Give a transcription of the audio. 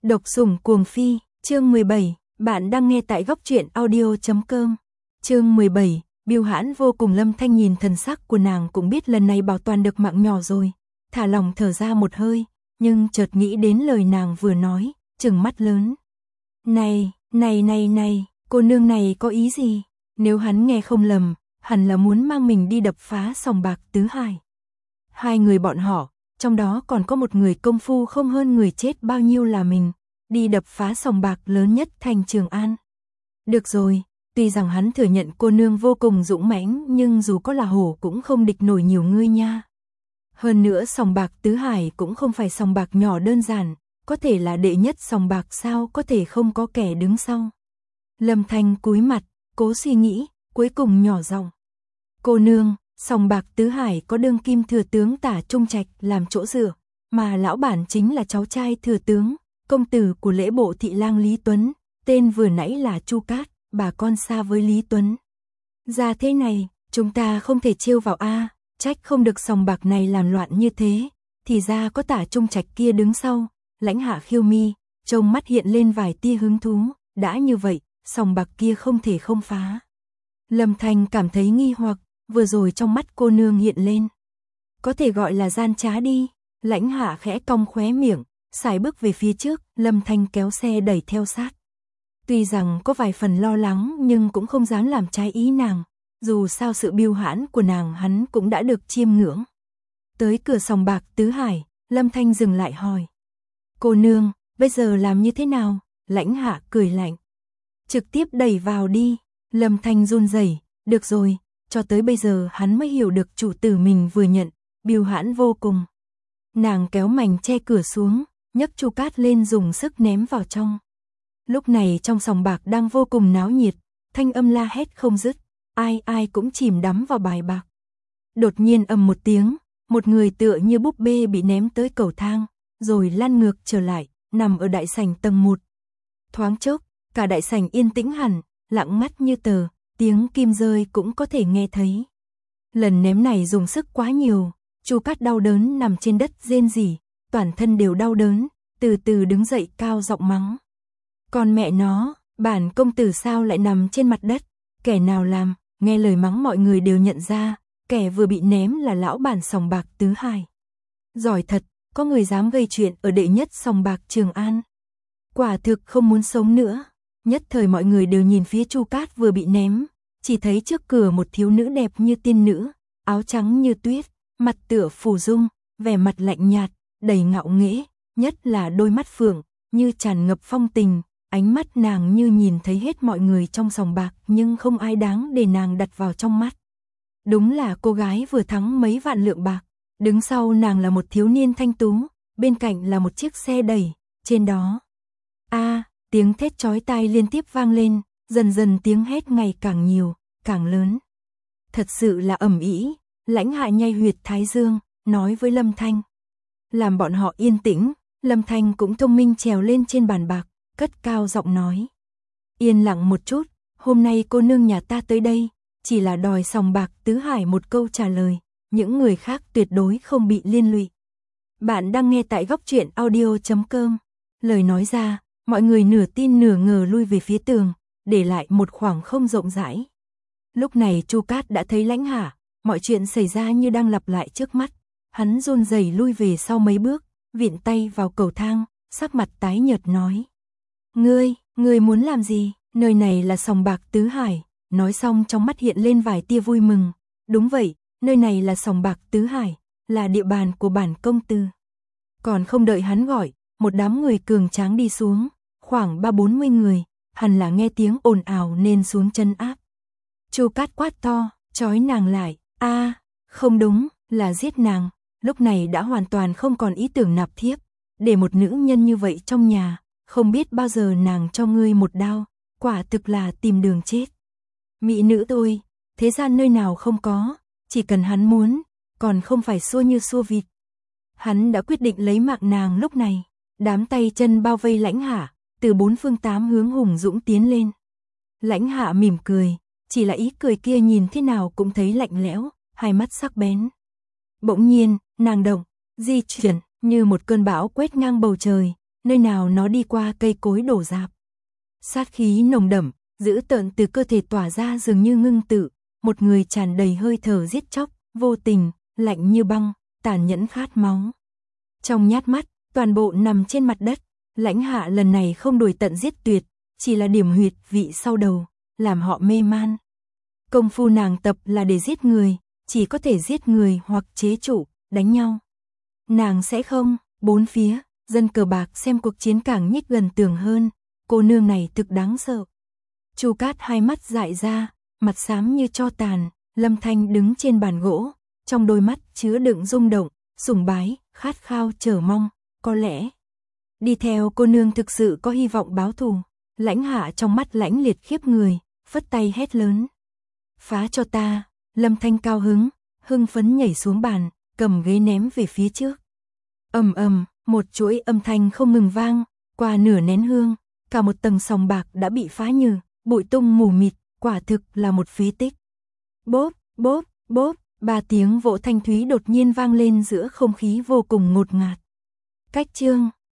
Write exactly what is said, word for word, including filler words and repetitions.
Độc sủng cuồng phi, chương mười bảy, bạn đang nghe tại góc truyện audio chấm com. Chương mười bảy, Bưu Hãn vô cùng. Lâm Thanh nhìn thần sắc của nàng cũng biết lần này bảo toàn được mạng nhỏ rồi, thả lòng thở ra một hơi, nhưng chợt nghĩ đến lời nàng vừa nói, trừng mắt lớn. Này, này này này, cô nương này có ý gì? Nếu hắn nghe không lầm, hẳn là muốn mang mình đi đập phá sòng bạc Tứ Hải. Hai người bọn họ, trong đó còn có một người công phu không hơn người chết bao nhiêu là mình, đi đập phá sòng bạc lớn nhất thành Trường An. Được rồi, tuy rằng hắn thừa nhận cô nương vô cùng dũng mãnh, nhưng dù có là hổ cũng không địch nổi nhiều ngươi nha. Hơn nữa sòng bạc Tứ Hải cũng không phải sòng bạc nhỏ đơn giản, có thể là đệ nhất sòng bạc sao có thể không có kẻ đứng sau. Lâm Thanh cúi mặt, cố suy nghĩ, cuối cùng nhỏ giọng. Cô nương, sòng bạc Tứ Hải có đương kim thừa tướng Tả Trung Trạch làm chỗ dựa, mà lão bản chính là cháu trai thừa tướng, công tử của lễ bộ thị lang Lý Tuấn, tên vừa nãy là Chu Cát, bà con xa với Lý Tuấn. Ra thế này, chúng ta không thể trêu vào a, trách không được sòng bạc này làm loạn như thế, thì ra có Tả Trung Trạch kia đứng sau. Lãnh Hạ khiêu mi, trông mắt hiện lên vài tia hứng thú, đã như vậy, sòng bạc kia không thể không phá. Lâm Thanh cảm thấy nghi hoặc, vừa rồi trong mắt cô nương hiện lên. Có thể gọi là gian trá đi. Lãnh Hạ khẽ cong khóe miệng, sải bước về phía trước, Lâm Thanh kéo xe đẩy theo sát. Tuy rằng có vài phần lo lắng nhưng cũng không dám làm trái ý nàng, dù sao sự Bưu Hãn của nàng hắn cũng đã được chiêm ngưỡng. Tới cửa sòng bạc Tứ Hải, Lâm Thanh dừng lại hỏi. Cô nương, bây giờ làm như thế nào? Lãnh Hạ cười lạnh. Trực tiếp đẩy vào đi. Lâm Thanh run rẩy, được rồi, cho tới bây giờ hắn mới hiểu được chủ tử mình vừa nhận, Bưu Hãn vô cùng. Nàng kéo mảnh che cửa xuống, nhấc Chu Cát lên dùng sức ném vào trong. Lúc này trong sòng bạc đang vô cùng náo nhiệt, thanh âm la hét không dứt, ai ai cũng chìm đắm vào bài bạc. Đột nhiên ầm một tiếng, một người tựa như búp bê bị ném tới cầu thang, rồi lăn ngược trở lại, nằm ở đại sảnh tầng một. Thoáng chốc, cả đại sảnh yên tĩnh hẳn, lặng ngắt như tờ, tiếng kim rơi cũng có thể nghe thấy. Lần ném này dùng sức quá nhiều, Chu Cát đau đớn nằm trên đất rên rỉ, toàn thân đều đau đớn, từ từ đứng dậy cao giọng mắng. Còn mẹ nó, bản công tử sao lại nằm trên mặt đất, kẻ nào làm? Nghe lời mắng mọi người đều nhận ra, kẻ vừa bị ném là lão bản sòng bạc Tứ Hải. Giỏi thật, có người dám gây chuyện ở đệ nhất sòng bạc Trường An. Quả thực không muốn sống nữa. Nhất thời mọi người đều nhìn phía Chu Cát vừa bị ném, chỉ thấy trước cửa một thiếu nữ đẹp như tiên nữ, áo trắng như tuyết, mặt tựa phù dung, vẻ mặt lạnh nhạt, đầy ngạo nghễ, nhất là đôi mắt phượng, như tràn ngập phong tình, ánh mắt nàng như nhìn thấy hết mọi người trong sòng bạc nhưng không ai đáng để nàng đặt vào trong mắt. Đúng là cô gái vừa thắng mấy vạn lượng bạc, đứng sau nàng là một thiếu niên thanh tú, bên cạnh là một chiếc xe đẩy, trên đó. A, tiếng thét chói tai liên tiếp vang lên, dần dần tiếng hét ngày càng nhiều, càng lớn. Thật sự là ầm ĩ. Lãnh Hạ nhay huyệt thái dương, nói với Lâm Thanh. Làm bọn họ yên tĩnh, Lâm Thanh cũng thông minh trèo lên trên bàn bạc, cất cao giọng nói. Yên lặng một chút, hôm nay cô nương nhà ta tới đây, chỉ là đòi sòng bạc Tứ Hải một câu trả lời, những người khác tuyệt đối không bị liên lụy. Bạn đang nghe tại góc truyện audio chấm com. Lời nói ra, mọi người nửa tin nửa ngờ lui về phía tường, để lại một khoảng không rộng rãi. Lúc này Chu Cát đã thấy Lãnh Hạ, mọi chuyện xảy ra như đang lặp lại trước mắt, hắn run rẩy lui về sau mấy bước, viện tay vào cầu thang, sắc mặt tái nhợt nói. Ngươi, ngươi muốn làm gì? Nơi này là sòng bạc Tứ Hải. Nói xong trong mắt hiện lên vài tia vui mừng. Đúng vậy, nơi này là sòng bạc Tứ Hải, là địa bàn của bản công tử. Còn không đợi hắn gọi, một đám người cường tráng đi xuống, khoảng ba bốn mươi người, hẳn là nghe tiếng ồn ào nên xuống chân áp. Chu Cát quát to, trói nàng lại. A, không đúng, là giết nàng. Lúc này đã hoàn toàn không còn ý tưởng nạp thiếp, để một nữ nhân như vậy trong nhà, không biết bao giờ nàng cho ngươi một đao, quả thực là tìm đường chết. Mỹ nữ tôi, thế gian nơi nào không có, chỉ cần hắn muốn, còn không phải xua như xua vịt. Hắn đã quyết định lấy mạng nàng lúc này, đám tay chân bao vây Lãnh Hạ, từ bốn phương tám hướng hùng dũng tiến lên. Lãnh Hạ mỉm cười, chỉ là ý cười kia nhìn thế nào cũng thấy lạnh lẽo, hai mắt sắc bén. Bỗng nhiên, nàng động, di chuyển, như một cơn bão quét ngang bầu trời, nơi nào nó đi qua cây cối đổ rạp. Sát khí nồng đậm, dữ tợn từ cơ thể tỏa ra dường như ngưng tự, một người tràn đầy hơi thở giết chóc, vô tình, lạnh như băng, tàn nhẫn khát máu. Trong nhát mắt, toàn bộ nằm trên mặt đất, Lãnh Hạ lần này không đuổi tận giết tuyệt, chỉ là điểm huyệt vị sau đầu, làm họ mê man. Công phu nàng tập là để giết người, chỉ có thể giết người hoặc chế trụ, đánh nhau. Nàng sẽ không, bốn phía, dân cờ bạc xem cuộc chiến càng nhích gần tường hơn, cô nương này thực đáng sợ. Chu Cát hai mắt dại ra, mặt xám như tro tàn, Lâm Thanh đứng trên bàn gỗ, trong đôi mắt chứa đựng rung động, sùng bái, khát khao chờ mong, có lẽ đi theo cô nương thực sự có hy vọng báo thù. Lãnh Hạ trong mắt lãnh liệt khiếp người, phất tay hét lớn. Phá cho ta, Lâm Thanh cao hứng, hưng phấn nhảy xuống bàn, cầm ghế ném về phía trước. Ầm ầm, một chuỗi âm thanh không ngừng vang, qua nửa nén hương, cả một tầng sòng bạc đã bị phá nhừ, bụi tung mù mịt, quả thực là một phế tích. Bốp, bốp, bốp, ba tiếng vỗ thanh thúy đột nhiên vang lên giữa không khí vô cùng ngột ngạt. Cách chương